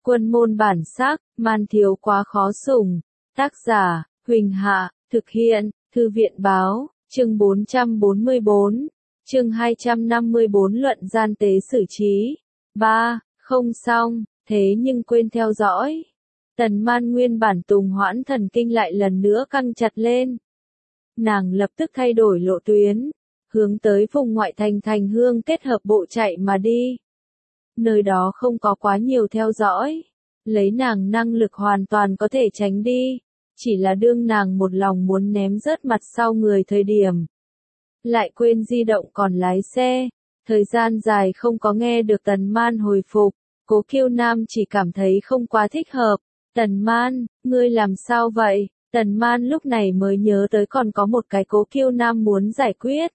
Quân môn bản sắc, man thiếu quá khó sủng. Tác giả, Huỳnh Hạ, thực hiện, Thư viện báo, chương 444, chương 254 luận gian tế xử trí. 3. Không xong, thế nhưng quên theo dõi. Tần Man nguyên bản tùng hoãn thần kinh lại lần nữa căng chặt lên. Nàng lập tức thay đổi lộ tuyến, hướng tới vùng ngoại thành Thành Hương kết hợp bộ chạy mà đi. Nơi đó không có quá nhiều theo dõi, lấy nàng năng lực hoàn toàn có thể tránh đi, chỉ là đương nàng một lòng muốn ném rớt mặt sau người thời điểm. Lại quên di động còn lái xe, thời gian dài không có nghe được Tần Man hồi phục, Cố Kiêu Nam chỉ cảm thấy không quá thích hợp. Tần Man, ngươi làm sao vậy? Tần Man lúc này mới nhớ tới còn có một cái Cố Kiêu Nam muốn giải quyết.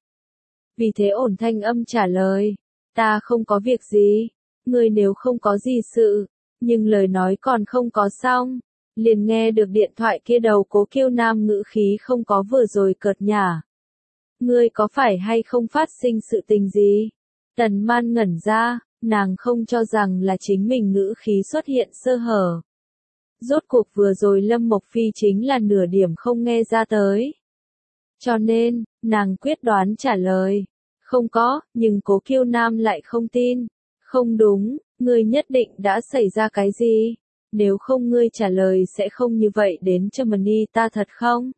Vì thế ổn thanh âm trả lời, ta không có việc gì, ngươi nếu không có gì sự, nhưng lời nói còn không có xong, liền nghe được điện thoại kia đầu Cố Kiêu Nam ngữ khí không có vừa rồi cợt nhả. Ngươi có phải hay không phát sinh sự tình gì? Tần Man ngẩn ra, nàng không cho rằng là chính mình ngữ khí xuất hiện sơ hở. Rốt cuộc vừa rồi Lâm Mộc Phi chính là nửa điểm không nghe ra tới. Cho nên, nàng quyết đoán trả lời, không có, nhưng Cố Kiêu Nam lại không tin. Không đúng, ngươi nhất định đã xảy ra cái gì? Nếu không ngươi trả lời sẽ không như vậy đến Germany ta thật không?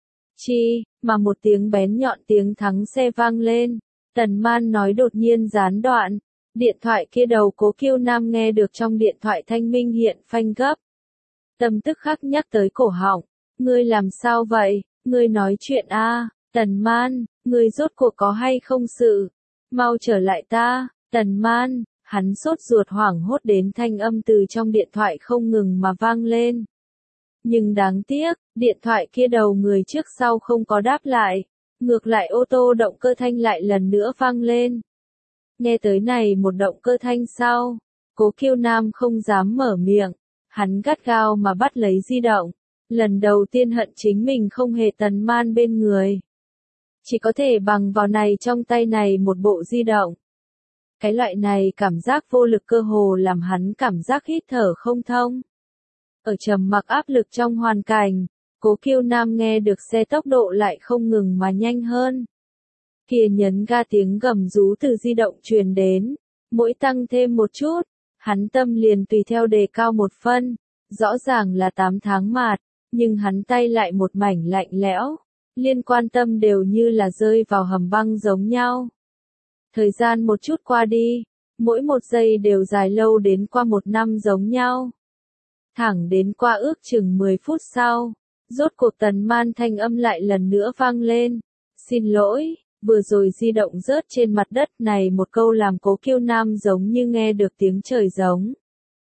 Chi, mà một tiếng bén nhọn tiếng thắng xe vang lên. Tần Man nói đột nhiên gián đoạn. Điện thoại kia đầu Cố Kiêu Nam nghe được trong điện thoại thanh minh hiện phanh gấp. Tâm tức khắc nhắc tới cổ họng. Ngươi làm sao vậy? Ngươi nói chuyện a? Tần Man, ngươi rốt cuộc có hay không sự? Mau trở lại ta, Tần Man. Hắn sốt ruột hoảng hốt đến thanh âm từ trong điện thoại không ngừng mà vang lên. Nhưng đáng tiếc, điện thoại kia đầu người trước sau không có đáp lại. Ngược lại ô tô động cơ thanh lại lần nữa vang lên. Nghe tới này một động cơ thanh sau, Cố Kiêu Nam không dám mở miệng. Hắn gắt gao mà bắt lấy di động. Lần đầu tiên hận chính mình không hề Tần Man bên người. Chỉ có thể bằng vào này trong tay này một bộ di động. Cái loại này cảm giác vô lực cơ hồ làm hắn cảm giác hít thở không thông. Ở trầm mặc áp lực trong hoàn cảnh, Cố Kiêu Nam nghe được xe tốc độ lại không ngừng mà nhanh hơn. Kia nhấn ga tiếng gầm rú từ di động truyền đến, mỗi tăng thêm một chút, hắn tâm liền tùy theo đề cao một phân, rõ ràng là 8 tháng mạt, nhưng hắn tay lại một mảnh lạnh lẽo, liên quan tâm đều như là rơi vào hầm băng giống nhau. Thời gian một chút qua đi, mỗi một giây đều dài lâu đến qua một năm giống nhau. Thẳng đến qua ước chừng 10 phút sau, rốt cuộc Tần Man thanh âm lại lần nữa vang lên. Xin lỗi, vừa rồi di động rớt trên mặt đất này một câu làm Cố Kiêu Nam giống như nghe được tiếng trời giống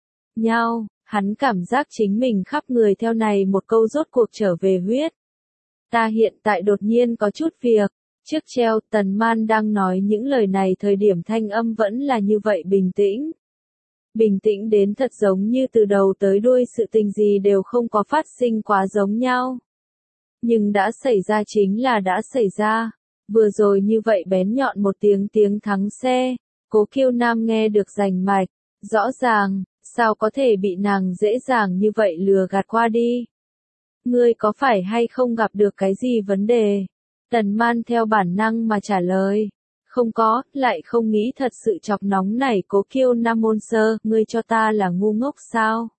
nhau, hắn cảm giác chính mình khắp người theo này một câu rốt cuộc trở về huyết. Ta hiện tại đột nhiên có chút việc. Trước treo, Tần Man đang nói những lời này thời điểm thanh âm vẫn là như vậy bình tĩnh. Bình tĩnh đến thật giống như từ đầu tới đuôi sự tình gì đều không có phát sinh quá giống nhau. Nhưng đã xảy ra chính là đã xảy ra. Vừa rồi như vậy bén nhọn một tiếng thắng xe, Cố Kiêu Nam nghe được rành mạch, rõ ràng, sao có thể bị nàng dễ dàng như vậy lừa gạt qua đi. Ngươi có phải hay không gặp được cái gì vấn đề? Tần Man theo bản năng mà trả lời. Không có, lại không nghĩ thật sự chọc nóng này Cố Kiêu Nam môn sơ, ngươi cho ta là ngu ngốc sao?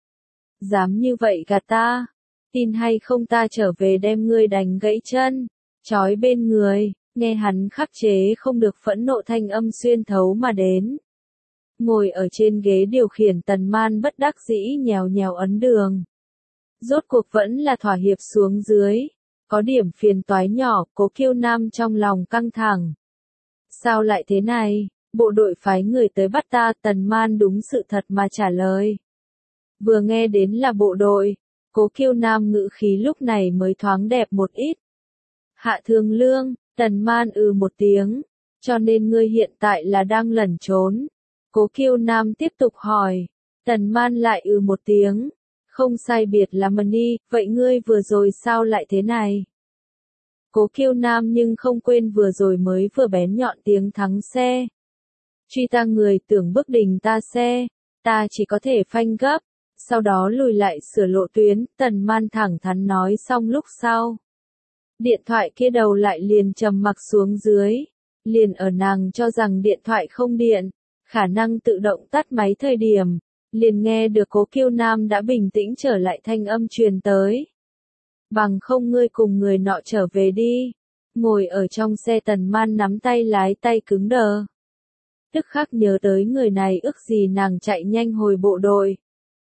Dám như vậy gạt ta? Tin hay không ta trở về đem ngươi đánh gãy chân, trói bên người, nghe hắn khắc chế không được phẫn nộ thanh âm xuyên thấu mà đến. Ngồi ở trên ghế điều khiển Tần Man bất đắc dĩ nhèo nhèo ấn đường. Rốt cuộc vẫn là thỏa hiệp xuống dưới. Có điểm phiền toái nhỏ, Cố Kiêu Nam trong lòng căng thẳng. Sao lại thế này? Bộ đội phái người tới bắt ta, Tần Man đúng sự thật mà trả lời. Vừa nghe đến là bộ đội, Cố Kiêu Nam ngữ khí lúc này mới thoáng đẹp một ít. Hạ Thương Lương, Tần Man một tiếng, cho nên ngươi hiện tại là đang lẩn trốn. Cố Kiêu Nam tiếp tục hỏi, Tần Man lại một tiếng. Không sai biệt là Mani, vậy ngươi vừa rồi sao lại thế này? Cố Kiêu Nam nhưng không quên vừa rồi mới vừa bén nhọn tiếng thắng xe. Truy ta người tưởng bức đình ta xe, Ta chỉ có thể phanh gấp, sau đó lùi lại sửa lộ tuyến, Tần Man thẳng thắn nói xong lúc sau. Điện thoại kia đầu lại liền trầm mặc xuống dưới, liền ở nàng cho rằng điện thoại không điện, khả năng tự động tắt máy thời điểm, liền nghe được Cố Kiêu Nam đã bình tĩnh trở lại thanh âm truyền tới. Bằng không ngươi cùng người nọ trở về đi. Ngồi ở trong xe Tần Man nắm tay lái tay cứng đờ. Tức khắc nhớ tới người này ước gì nàng chạy nhanh hồi bộ đội.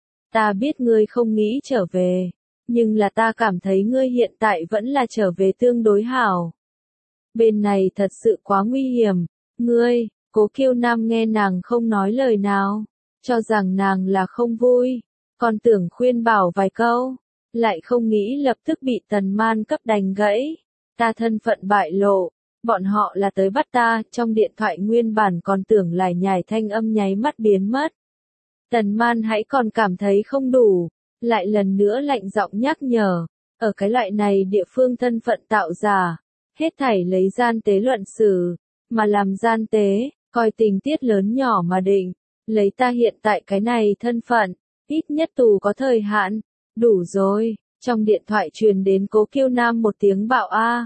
Ta biết ngươi không nghĩ trở về, nhưng là ta cảm thấy ngươi hiện tại vẫn là trở về tương đối hảo. Bên này thật sự quá nguy hiểm, ngươi, Cố Kiêu Nam nghe nàng không nói lời nào, cho rằng nàng là không vui, còn tưởng khuyên bảo vài câu, lại không nghĩ lập tức bị Tần Man cấp đánh gãy. Ta thân phận bại lộ, bọn họ là tới bắt ta, trong điện thoại nguyên bản còn tưởng lải nhải thanh âm nháy mắt biến mất. Tần Man hãy còn cảm thấy không đủ, lại lần nữa lạnh giọng nhắc nhở, ở cái loại này địa phương thân phận tạo giả, hết thảy lấy gian tế luận xử, mà làm gian tế, coi tình tiết lớn nhỏ mà định, lấy ta hiện tại cái này thân phận, ít nhất tù có thời hạn, đủ rồi. Trong điện thoại truyền đến Cố Kiêu Nam một tiếng bạo a.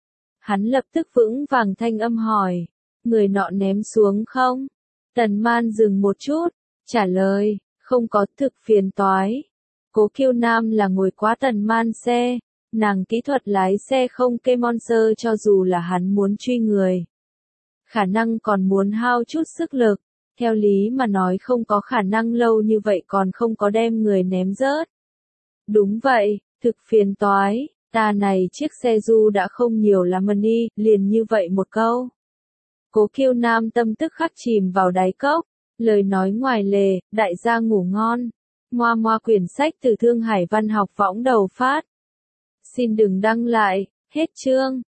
Hắn lập tức vững vàng thanh âm hỏi, người nọ ném xuống không? Tần Man dừng một chút, trả lời, không có, thực phiền toái. Cố Kiêu Nam là ngồi quá Tần Man xe, nàng kỹ thuật lái xe không kê monster cho dù là hắn muốn truy người. Khả năng còn muốn hao chút sức lực, theo lý mà nói không có khả năng lâu như vậy còn không có đem người ném rớt. Đúng vậy, thực phiền toái, ta này chiếc xe du đã không nhiều lắm money, liền như vậy một câu. Cố Kiêu Nam tâm tức khắc chìm vào đáy cốc, lời nói ngoài lề, đại gia ngủ ngon. Moa moa quyển sách từ Thương Hải Văn học võng đầu phát. Xin đừng đăng lại, hết chương.